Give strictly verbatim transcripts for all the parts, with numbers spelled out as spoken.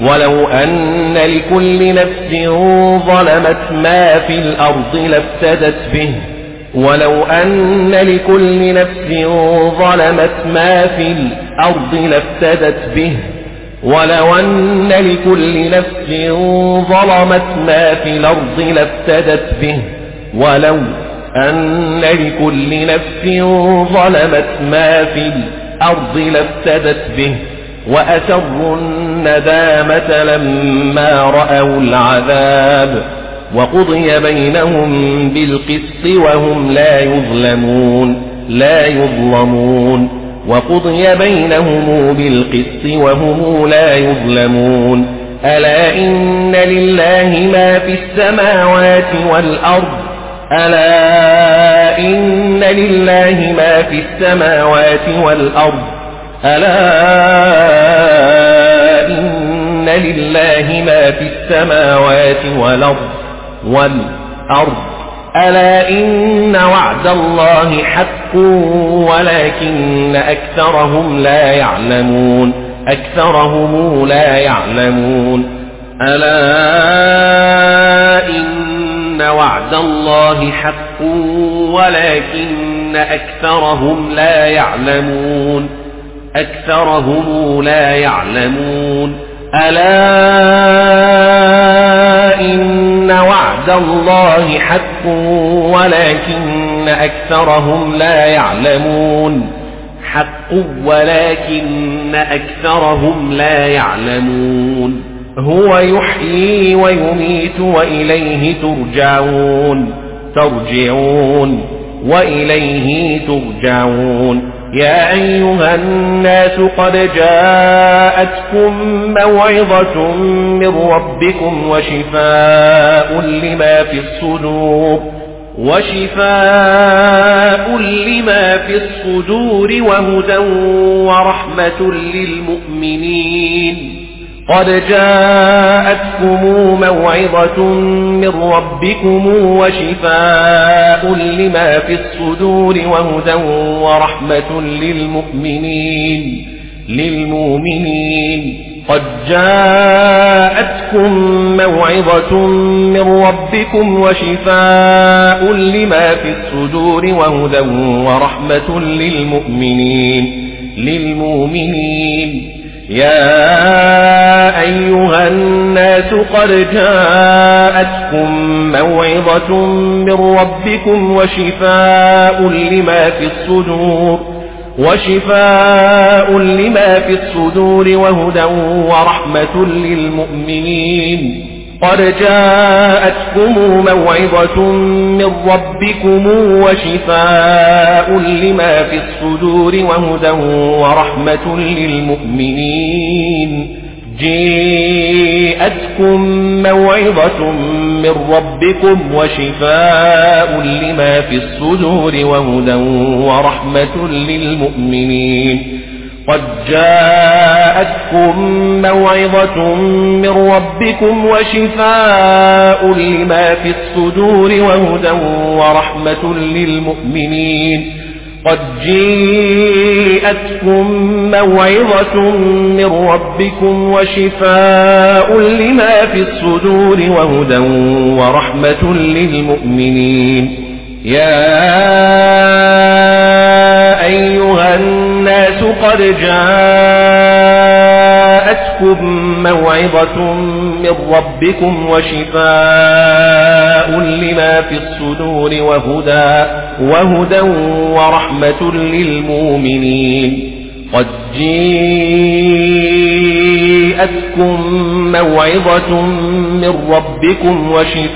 ولو أن لكل نفس ظلمت ما في الأرض لافتدت به ولو أن لكل نفس ظلمت ما في الأرض لافتدت به ولو أن لكل نفس ظلمت ما في الأرض لافتدت به ولو أن لكل نفس ظلمت ما في الأرض لافتدت به وأسروا الندامة لما رأوا العذاب وقضي بينهم بالقسط وهم لا يظلمون لا يظلمون وقضي بينهم بالقسط وهم لا يظلمون ألا إن لله ما في السماوات والأرض ألا إن لله ما في السماوات والأرض ألا إن لله ما في السماوات والأرض والأرض ألا إن وعد الله حق ولكن أكثرهم لا يعلمون أكثرهم لا يعلمون ألا إن وعد الله حق ولكن أكثرهم لا يعلمون أكثرهم لا يعلمون ألا إن وعد الله حق ولكن أكثرهم لا يعلمون حق ولكن أكثرهم لا يعلمون هو يحيي ويميت وإليه ترجعون ترجعون وإليه ترجعون يا أيها الناس قد جاءتكم موعظة من ربكم وشفاء لما في الصدور وشفاء لما في الصدور وهدى ورحمة للمؤمنين قد جاءتكم موعظة من ربكم وشفاء لما في الصدور وهدى ورحمة للمؤمنين للمؤمنين قد جاءتكم موعظة من ربكم وشفاء لما في الصدور وهدى ورحمة للمؤمنين للمؤمنين يا أيها الناس قد جاءتكم موعظة من ربكم وشفاء لما في الصدور وشفاء لما في الصدور وهدى ورحمة للمؤمنين قد جاءتكم موعظة من ربكم وشفاء لما في الصدور وهدى ورحمة للمؤمنين جاءتكم موعظة من ربكم وشفاء لما في الصدور وهدى ورحمة للمؤمنين قد جاءتكم موعظة من ربكم وشفاء لما في الصدور وهدى ورحمة للمؤمنين قد جاءتكم موعظة من ربكم وشفاء لما في الصدور وهدى ورحمة للمؤمنين يا أيها الناس قد جاءتكم موعظة من ربكم وشفاء لما في الصدور وهدى وهدى ورحمة للمؤمنين قد جاءتكم موعظة من ربكم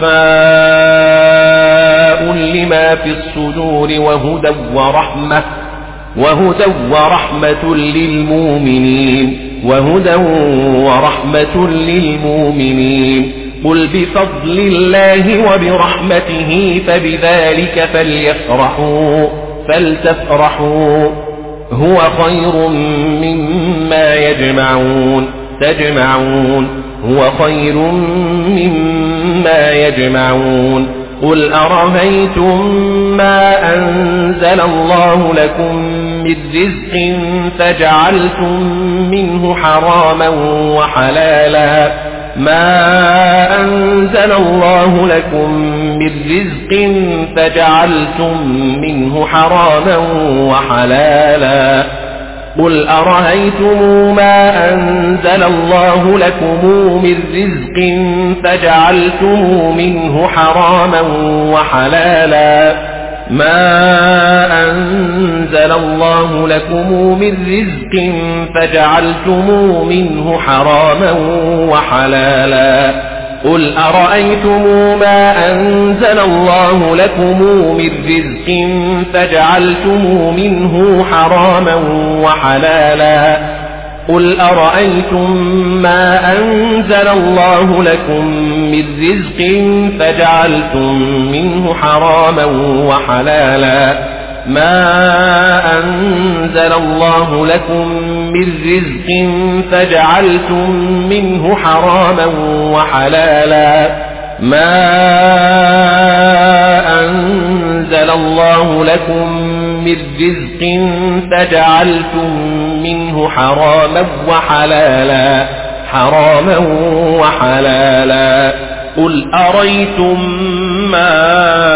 وشفاء لما في الصدور وهدى ورحمة وهدى ورحمة للمؤمنين وهدى ورحمة للمؤمنين قل بفضل الله وبرحمته فبذلك فليفرحوا فلتفرحوا هو خير مما يجمعون تجمعون هو خير مما يجمعون قل أرأيتم ما أنزل الله لكم من رزق فجعلتم منه حراما وحلالا ما أنزل الله لكم من رزق فجعلتم منه حراما وحلالا قل أرأيتم ما أنزل الله لكم من رزق فجعلتم منه حراما وحلالا ما أنزل الله لكم من رزق فجعلتم منه حراما وحلالا قل أرأيتم ما أنزل الله لكم من رزق فجعلتم منه حراما وحلالا قل أرأيتم ما أنزل الله لكم من رزق فجعلتم منه حراما وحلالا ما أنزل الله لكم من رزق فجعلتم منه حراما وحلالا ما أنزل الله لكم من رزق فجعلتم منه حراما وحلالا حراما وحلالا قل أريتم ما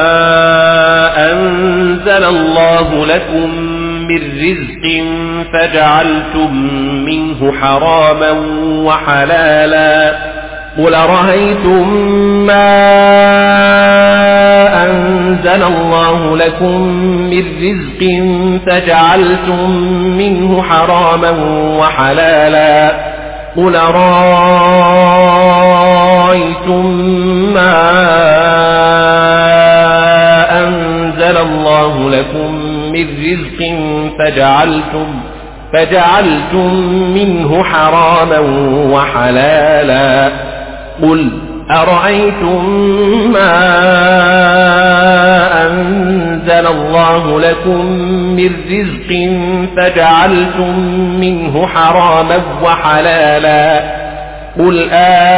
أنزل الله لكم من رزق فجعلتم منه حراما وحلالا قل أرأيتم ما أنزل الله لكم من رزق فجعلتم منه حراما وحلالا قل أرأيتم ما أنزل الله لكم من رزق فجعلتم فجعلتم منه حراما وحلالا قل أرأيتم ما أنزل الله لكم من رزق فجعلتم منه حراما وحلالا قل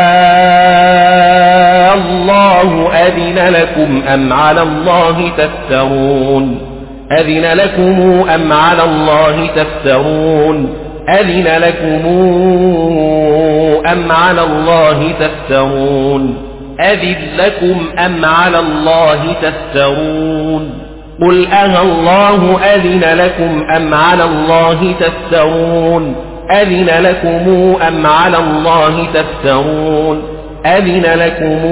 آه الله أذن لكم أم على الله تفترون أذن لكم أم على الله تفترون أذن لكم أم على الله تفترون أذن لكم أم على الله تفترون قل أه الله أذن لكم أم على الله تفترون أذن لكم أم على الله تفترون أذن لكم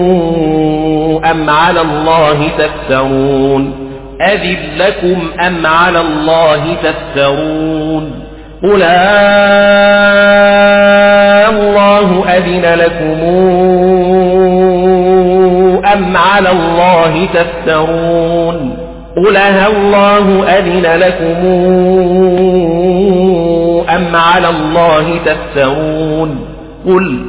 أم على الله تفترون أذن لكم أم على الله تفترون قل الله أذن لكم أم على الله تفترون قل الله أذن لكم أم على الله تفترون قل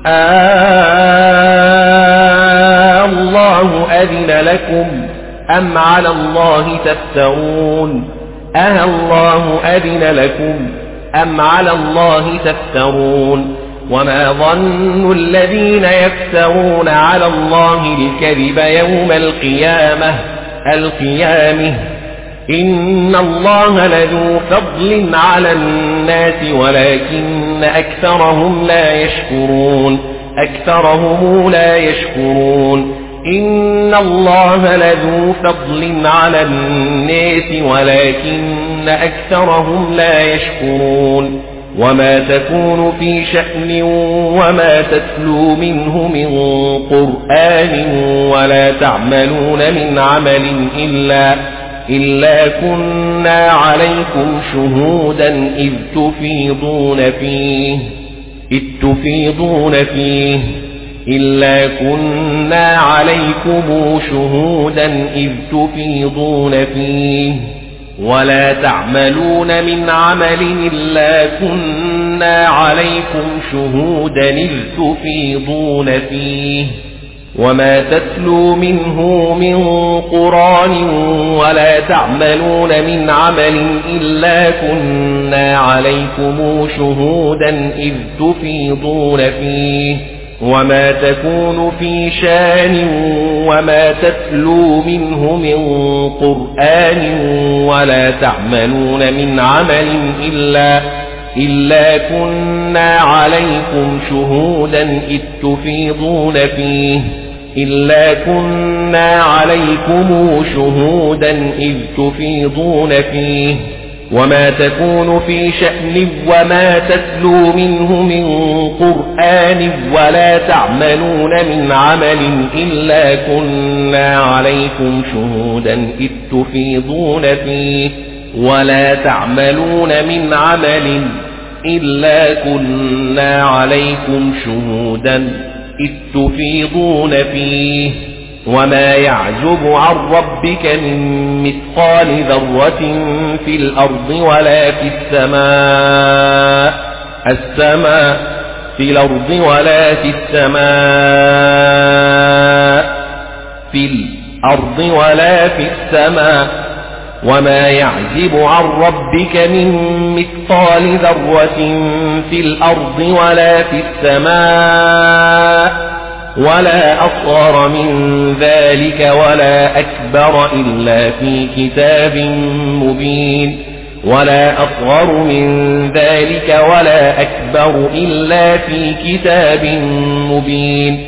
الله أذن لكم أم على الله تفترون أه الله أذن لكم أم على الله تفترون وما ظن الذين يفترون على الله الكذب يوم القيامة القيامة إن الله لذو فضل على الناس ولكن أكثرهم لا يشكرون أكثرهم لا يشكرون إن الله لذو فضل على الناس ولكن أكثرهم لا يشكرون وما تكون في شأن وما تتلو منه من قرآن ولا تعملون من عمل إلا إلا كنا عليكم شهودا إذ تفيضون فيه إذ تفيضون فيه إلا كنا عليكم شهودا إذ تفيضون فيه ولا تعملون من عمل إلا كنا عليكم شهودا إذ تفيضون فيه وما تتلو منه من قرآن ولا تعملون من عمل إلا كنا عليكم شهودا إذ تفيضون فيه وما تكون في شان وما تتلو منه من قرآن ولا تعملون من عمل إلا, إلا كنا عليكم شهودا إذ تفيضون فيه إلا كنا عليكم شهودا إذ تفيضون فيه وما تكون في شأن وما تتلو منه من قرآن ولا تعملون من عمل إلا كنا عليكم شهودا إذ تفيضون فيه ولا تعملون من عمل إلا كنا عليكم شهودا إذ تفيضون فيه وما يعزب عن ربك من مثقال ذرة في الأرض ولا في السماء السماء في الأرض ولا في السماء في الأرض ولا في السماء وما يعزب عن ربك من مثقال ذرة في الأرض ولا في السماء ولا أصغر من ذلك ولا أكبر إلا في كتاب مبين ولا أصغر من ذلك ولا أكبر إلا في كتاب مبين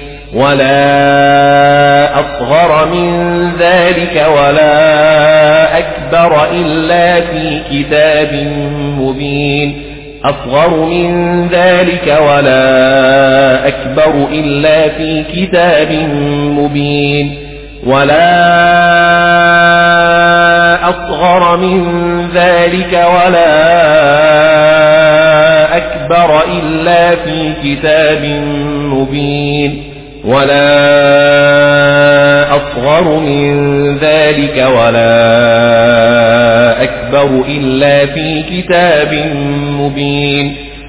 ولا أصغر من ذلك ولا أكبر إلا في كتاب مبين أصغر من ذلك ولا أكبر إلا في كتاب مبين ولا أصغر من ذلك ولا أكبر إلا في كتاب مبين ولا أصغر من ذلك ولا أكبر إلا في كتاب مبين